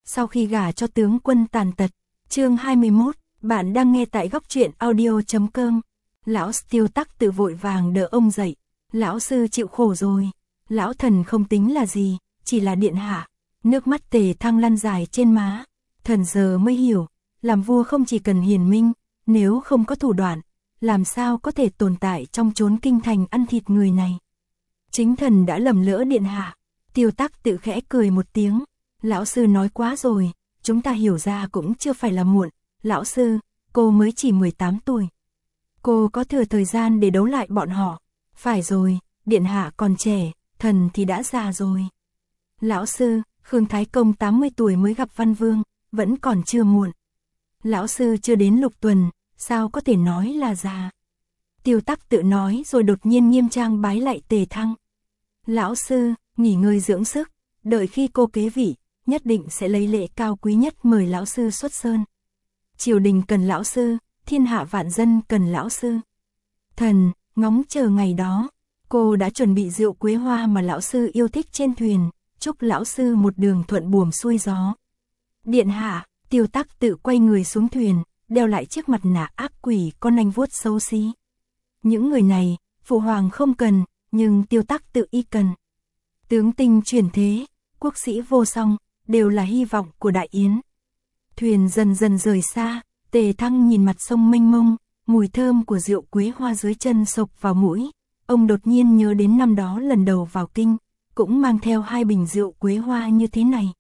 sau khi gả cho tướng quân tàn tật. Chương 21, bạn đang nghe tại góc truyện audio.com. Lão Tiêu Tắc Tự vội vàng đỡ ông dậy. Lão sư chịu khổ rồi. Lão thần không tính là gì, chỉ là điện hạ. Nước mắt Tề Thăng lăn dài trên má. Thần giờ mới hiểu, làm vua không chỉ cần hiền minh, nếu không có thủ đoạn, làm sao có thể tồn tại trong chốn kinh thành ăn thịt người này. Chính thần đã lầm lỡ điện hạ. Tiêu Tắc Tự khẽ cười một tiếng. Lão sư nói quá rồi, chúng ta hiểu ra cũng chưa phải là muộn. Lão sư, cô mới chỉ 18 tuổi. Cô có thừa thời gian để đấu lại bọn họ. Phải rồi, điện hạ còn trẻ, thần thì đã già rồi. Lão sư, Khương Thái Công 80 tuổi mới gặp Văn Vương, vẫn còn chưa muộn. Lão sư chưa đến lục tuần, sao có thể nói là già. Tiêu Tắc Tự nói rồi đột nhiên nghiêm trang bái lại Tề Thăng. Lão sư, nghỉ ngơi dưỡng sức, đợi khi cô kế vị, nhất định sẽ lấy lễ cao quý nhất mời lão sư xuất sơn. Triều đình cần lão sư, thiên hạ vạn dân cần lão sư. Thần, ngóng chờ ngày đó, cô đã chuẩn bị rượu quế hoa mà lão sư yêu thích trên thuyền, chúc lão sư một đường thuận buồm xuôi gió. Điện hạ, Tiêu Tắc Tự quay người xuống thuyền, đeo lại chiếc mặt nạ ác quỷ con nanh vuốt xấu xí. Những người này, phụ hoàng không cần, nhưng Tiêu Tắc Tự y cần. Tướng tinh chuyển thế, quốc sĩ vô song, đều là hy vọng của Đại Yến. Thuyền dần dần rời xa, Tề Thăng nhìn mặt sông mênh mông, mùi thơm của rượu quế hoa dưới chân xộc vào mũi. Ông đột nhiên nhớ đến năm đó lần đầu vào kinh, cũng mang theo 2 bình rượu quế hoa như thế này.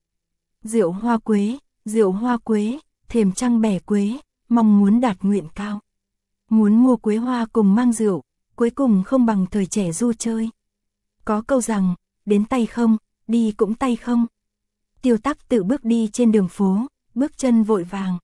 Rượu hoa quế, thềm trăng bẻ quế, mong muốn đạt nguyện cao. Muốn mua quế hoa cùng mang rượu, cuối cùng không bằng thời trẻ du chơi. Có câu rằng, đến tay không, đi cũng tay không. Tiêu Tắc Tự bước đi trên đường phố, bước chân vội vàng.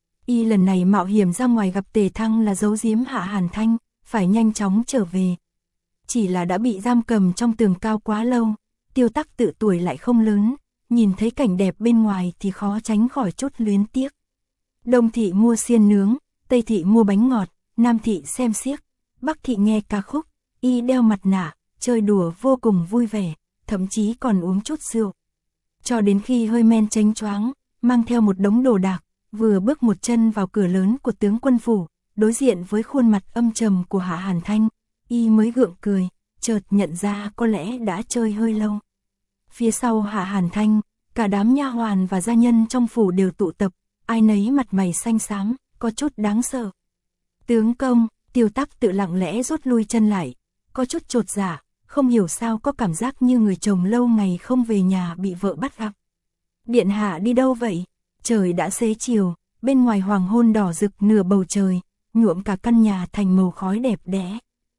Y lần này mạo hiểm ra ngoài gặp Tề Thăng là giấu giếm Hạ Hàn Thanh, phải nhanh chóng trở về. Chỉ là đã bị giam cầm trong tường cao quá lâu, Tiêu Tắc Tự tuổi lại không lớn, nhìn thấy cảnh đẹp bên ngoài thì khó tránh khỏi chút luyến tiếc. Đông thị mua xiên nướng, Tây thị mua bánh ngọt, Nam thị xem xiếc, Bắc thị nghe ca khúc, y đeo mặt nạ, chơi đùa vô cùng vui vẻ, thậm chí còn uống chút rượu. Cho đến khi hơi men chánh choáng, mang theo một đống đồ đạc, vừa bước một chân vào cửa lớn của tướng quân phủ, đối diện với khuôn mặt âm trầm của Hạ Hàn Thanh, y mới gượng cười, chợt nhận ra có lẽ đã chơi hơi lâu. Phía sau Hạ Hàn Thanh, cả đám nha hoàn và gia nhân trong phủ đều tụ tập, ai nấy mặt mày xanh xám, có chút đáng sợ. Tướng công, Tiêu Tắc Tự lặng lẽ rút lui chân lại, có chút chột dạ, không hiểu sao có cảm giác như người chồng lâu ngày không về nhà bị vợ bắt gặp. Điện hạ đi đâu vậy? Trời đã xế chiều, bên ngoài hoàng hôn đỏ rực nửa bầu trời, nhuộm cả căn nhà thành màu khói đẹp đẽ.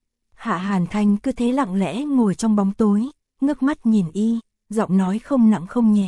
Hạ Hàn Thanh cứ thế lặng lẽ ngồi trong bóng tối, ngước mắt nhìn y, giọng nói không nặng không nhẹ.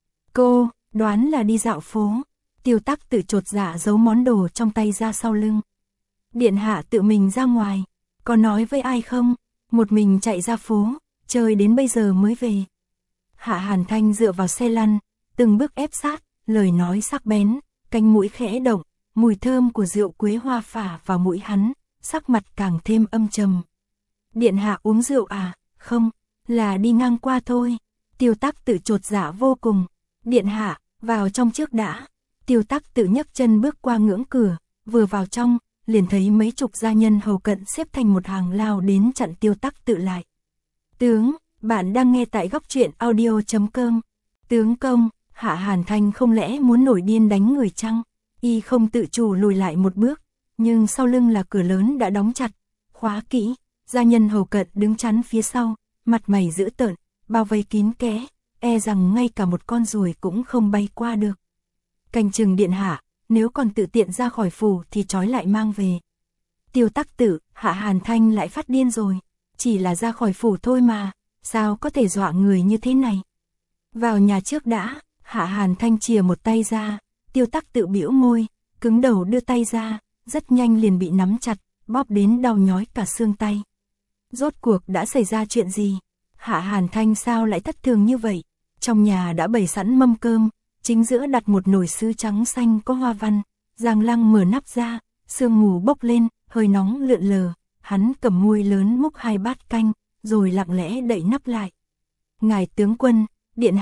Cô, đoán là đi dạo phố. Tiêu Tắc Tự chột dạ giấu món đồ trong tay ra sau lưng. Điện hạ tự mình ra ngoài, có nói với ai không? Một mình chạy ra phố, chơi đến bây giờ mới về. Hạ Hàn Thanh dựa vào xe lăn, từng bước ép sát, lời nói sắc bén, cánh mũi khẽ động, mùi thơm của rượu quế hoa phả vào mũi hắn, sắc mặt càng thêm âm trầm. Điện hạ uống rượu à? Không, là đi ngang qua thôi. Tiêu Tắc Tự chột dạ vô cùng. Điện hạ, vào trong trước đã. Tiêu Tắc Tự nhấc chân bước qua ngưỡng cửa, vừa vào trong, liền thấy mấy chục gia nhân hầu cận xếp thành một hàng lao đến chặn Tiêu Tắc Tự lại. Tướng, bạn đang nghe tại góc truyện audio.com. Tướng công, Hạ Hàn Thanh không lẽ muốn nổi điên đánh người chăng? Y không tự chủ lùi lại một bước, nhưng sau lưng là cửa lớn đã đóng chặt, khóa kỹ, gia nhân hầu cận đứng chắn phía sau, mặt mày dữ tợn, bao vây kín kẽ, e rằng ngay cả một con ruồi cũng không bay qua được. Canh chừng điện hạ, nếu còn tự tiện ra khỏi phủ thì trói lại mang về. Tiêu Tắc Tự, Hạ Hàn Thanh lại phát điên rồi, chỉ là ra khỏi phủ thôi mà, sao có thể dọa người như thế này. Vào nhà trước đã. Hạ Hàn Thanh chìa một tay ra, Tiêu Tắc Tự bĩu môi, cứng đầu đưa tay ra, rất nhanh liền bị nắm chặt, bóp đến đau nhói cả xương tay. Rốt cuộc đã xảy ra chuyện gì? Hạ Hàn Thanh sao lại thất thường như vậy? Trong nhà đã bày sẵn mâm cơm, chính giữa đặt một nồi sứ trắng xanh có hoa văn, Giang Lăng mở nắp ra, sương mù bốc lên, hơi nóng lượn lờ, hắn cầm muôi lớn múc 2 bát canh, rồi lặng lẽ đậy nắp lại. Ngài tướng quân, điện hạ,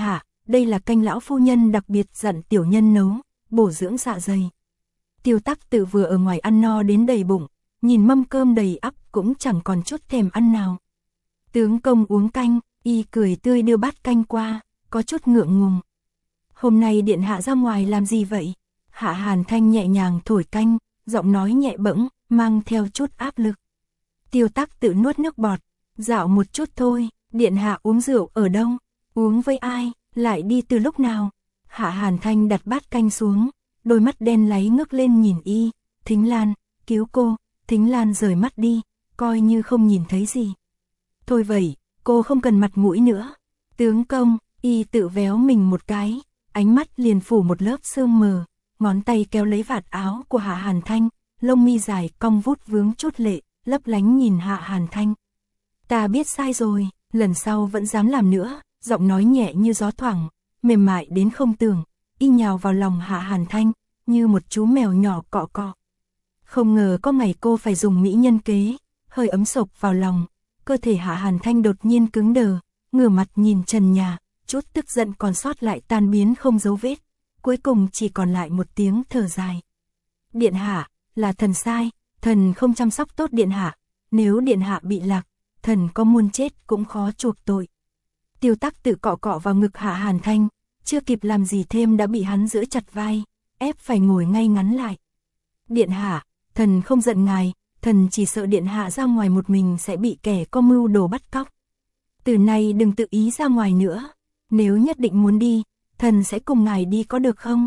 đây là canh lão phu nhân đặc biệt dặn tiểu nhân nấu, bổ dưỡng dạ dày. Tiêu Tắc Tự vừa ở ngoài ăn no đến đầy bụng, nhìn mâm cơm đầy ắp cũng chẳng còn chút thèm ăn nào. Tướng công uống canh, y cười tươi đưa bát canh qua, có chút ngượng ngùng. Hôm nay điện hạ ra ngoài làm gì vậy? Hạ Hàn Thanh nhẹ nhàng thổi canh, giọng nói nhẹ bẫng, mang theo chút áp lực. Tiêu Tắc Tự nuốt nước bọt, dạo một chút thôi, điện hạ uống rượu ở đâu? Uống với ai? Lại đi từ lúc nào? Hạ Hàn Thanh đặt bát canh xuống, đôi mắt đen láy ngước lên nhìn y. Thính Lan, cứu cô. Thính Lan rời mắt đi, coi như không nhìn thấy gì. Thôi vậy, cô không cần mặt mũi nữa. Tướng công, y tự véo mình một cái, ánh mắt liền phủ một lớp sương mờ, ngón tay kéo lấy vạt áo của Hạ Hàn Thanh, lông mi dài cong vút vướng chút lệ, lấp lánh nhìn Hạ Hàn Thanh. Ta biết sai rồi, lần sau vẫn dám làm nữa, giọng nói nhẹ như gió thoảng, mềm mại đến không tưởng, y nhào vào lòng Hạ Hàn Thanh, như một chú mèo nhỏ cọ cọ. Không ngờ có ngày cô phải dùng mỹ nhân kế, hơi ấm sộc vào lòng, cơ thể Hạ Hàn Thanh đột nhiên cứng đờ, ngửa mặt nhìn trần nhà, chút tức giận còn sót lại tan biến không dấu vết, cuối cùng chỉ còn lại một tiếng thở dài. Điện hạ, là thần sai, thần không chăm sóc tốt điện hạ, nếu điện hạ bị lạc, thần có muôn chết cũng khó chuộc tội. Tiêu Tắc Tự cọ cọ vào ngực Hạ Hàn Thanh, chưa kịp làm gì thêm đã bị hắn giữ chặt vai, ép phải ngồi ngay ngắn lại. Điện hạ, thần không giận ngài, thần chỉ sợ điện hạ ra ngoài một mình sẽ bị kẻ có mưu đồ bắt cóc. Từ nay đừng tự ý ra ngoài nữa, nếu nhất định muốn đi, thần sẽ cùng ngài đi có được không?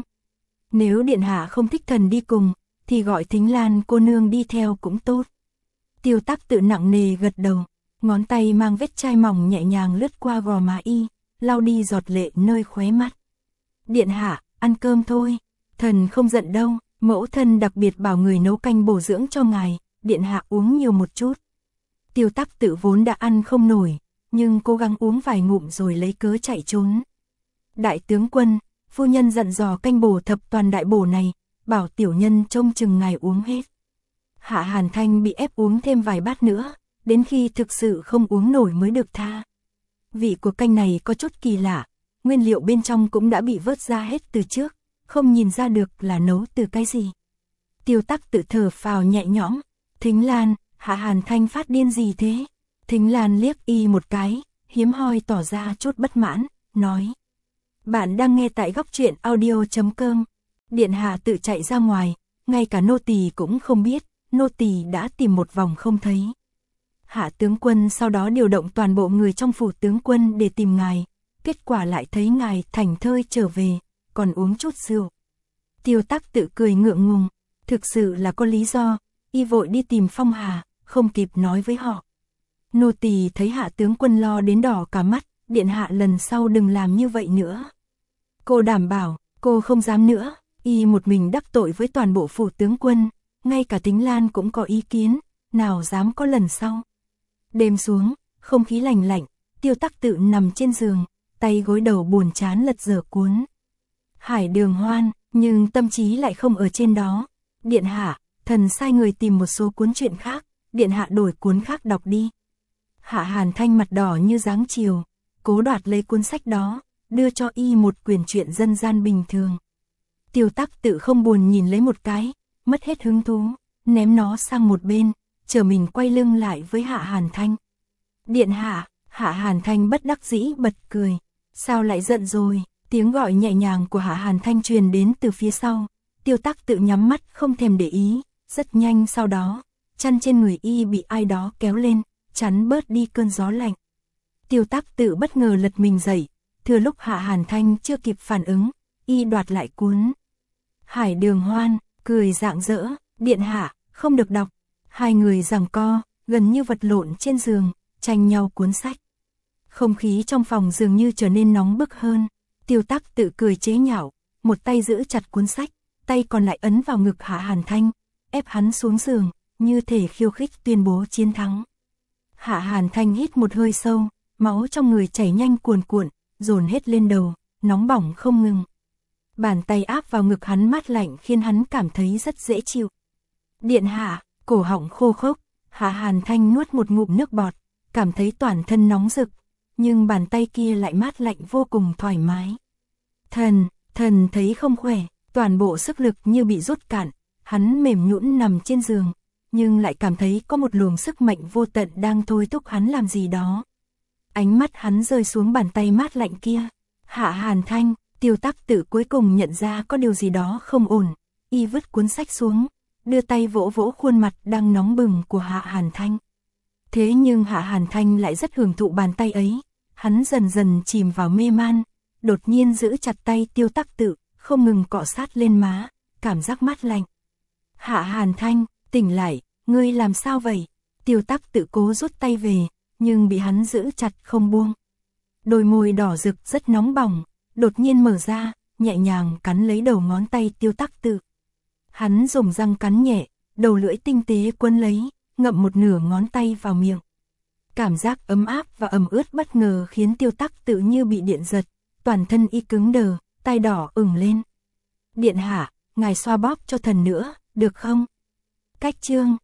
Nếu điện hạ không thích thần đi cùng, thì gọi Thính Lan cô nương đi theo cũng tốt. Tiêu Tắc Tự nặng nề gật đầu, ngón tay mang vết chai mỏng nhẹ nhàng lướt qua gò má y, lau đi giọt lệ nơi khóe mắt. Điện hạ, ăn cơm thôi, thần không giận đâu, mẫu thân đặc biệt bảo người nấu canh bổ dưỡng cho ngài, điện hạ uống nhiều một chút. Tiêu Tắc Tự vốn đã ăn không nổi, nhưng cố gắng uống vài ngụm rồi lấy cớ chạy trốn. Đại tướng quân, phu nhân dặn dò canh bổ thập toàn đại bổ này, bảo tiểu nhân trông chừng ngài uống hết. Hạ Hàn Thanh bị ép uống thêm vài bát nữa, đến khi thực sự không uống nổi mới được tha. Vị của canh này có chút kỳ lạ, nguyên liệu bên trong cũng đã bị vớt ra hết từ trước, không nhìn ra được là nấu từ cái gì. Tiêu Tắc Tự thở phào nhẹ nhõm. Thính Lan, Hạ Hàn Thanh phát điên gì thế? Thính Lan liếc y một cái, hiếm hoi tỏ ra chút bất mãn, nói. Bạn đang nghe tại góc truyện audio.com. Điện hạ tự chạy ra ngoài, ngay cả nô tỳ cũng không biết, nô tỳ đã tìm một vòng không thấy. Hạ tướng quân sau đó điều động toàn bộ người trong phủ tướng quân để tìm ngài, kết quả lại thấy ngài thảnh thơi trở về, còn uống chút rượu. Tiêu Tắc Tự cười ngượng ngùng, thực sự là có lý do, y vội đi tìm Phong Hà, không kịp nói với họ. Nô tỳ thấy Hạ tướng quân lo đến đỏ cả mắt, điện hạ lần sau đừng làm như vậy nữa. Cô đảm bảo, cô không dám nữa, y một mình đắc tội với toàn bộ phủ tướng quân, ngay cả Thính Lan cũng có ý kiến, nào dám có lần sau. Đêm xuống, không khí lạnh lạnh, Tiêu Tắc Tự nằm trên giường, tay gối đầu buồn chán lật dở cuốn. Hải Đường Hoan, nhưng tâm trí lại không ở trên đó. Điện hạ, thần sai người tìm một số cuốn truyện khác, điện hạ đổi cuốn khác đọc đi. Hạ Hàn Thanh mặt đỏ như dáng chiều, cố đoạt lấy cuốn sách đó, đưa cho y một quyển truyện dân gian bình thường. Tiêu Tắc Tự không buồn nhìn lấy một cái, mất hết hứng thú, ném nó sang một bên, chờ mình quay lưng lại với Hạ Hàn Thanh. Điện hạ, Hạ Hàn Thanh bất đắc dĩ bật cười. Sao lại giận rồi? Tiếng gọi nhẹ nhàng của Hạ Hàn Thanh truyền đến từ phía sau. Tiêu Tắc Tự nhắm mắt không thèm để ý, rất nhanh sau đó, chăn trên người y bị ai đó kéo lên, chắn bớt đi cơn gió lạnh. Tiêu Tắc Tự bất ngờ lật mình dậy, thừa lúc Hạ Hàn Thanh chưa kịp phản ứng, y đoạt lại cuốn. Hải Đường Hoan, cười rạng rỡ, điện hạ, không được đọc. Hai người giằng co, gần như vật lộn trên giường, tranh nhau cuốn sách. Không khí trong phòng dường như trở nên nóng bức hơn. Tiêu Tắc Tự cười chế nhạo, một tay giữ chặt cuốn sách, tay còn lại ấn vào ngực Hạ Hàn Thanh, ép hắn xuống giường, như thể khiêu khích tuyên bố chiến thắng. Hạ Hàn Thanh hít một hơi sâu, máu trong người chảy nhanh cuồn cuộn, dồn hết lên đầu, nóng bỏng không ngừng. Bàn tay áp vào ngực hắn mát lạnh khiến hắn cảm thấy rất dễ chịu. Điện hạ, cổ họng khô khốc, Hạ Hàn Thanh nuốt một ngụm nước bọt, cảm thấy toàn thân nóng rực, nhưng bàn tay kia lại mát lạnh vô cùng thoải mái. Thần thấy không khỏe, toàn bộ sức lực như bị rút cạn, hắn mềm nhũn nằm trên giường, nhưng lại cảm thấy có một luồng sức mạnh vô tận đang thôi thúc hắn làm gì đó. Ánh mắt hắn rơi xuống bàn tay mát lạnh kia. Hạ Hàn Thanh, Tiêu Tắc Tự cuối cùng nhận ra có điều gì đó không ổn, y vứt cuốn sách xuống, đưa tay vỗ vỗ khuôn mặt đang nóng bừng của Hạ Hàn Thanh. Thế nhưng Hạ Hàn Thanh lại rất hưởng thụ bàn tay ấy, hắn dần dần chìm vào mê man, đột nhiên giữ chặt tay Tiêu Tắc Tự, không ngừng cọ sát lên má, cảm giác mát lạnh. Hạ Hàn Thanh, tỉnh lại, ngươi làm sao vậy? Tiêu Tắc Tự cố rút tay về, nhưng bị hắn giữ chặt không buông. Đôi môi đỏ rực rất nóng bỏng, đột nhiên mở ra, nhẹ nhàng cắn lấy đầu ngón tay Tiêu Tắc Tự. Hắn dùng răng cắn nhẹ, đầu lưỡi tinh tế quấn lấy, ngậm một nửa ngón tay vào miệng. Cảm giác ấm áp và ẩm ướt bất ngờ khiến Tiêu Tắc Tự như bị điện giật, toàn thân y cứng đờ, tai đỏ ửng lên. Điện hạ, ngài xoa bóp cho thần nữa, được không? Cách chương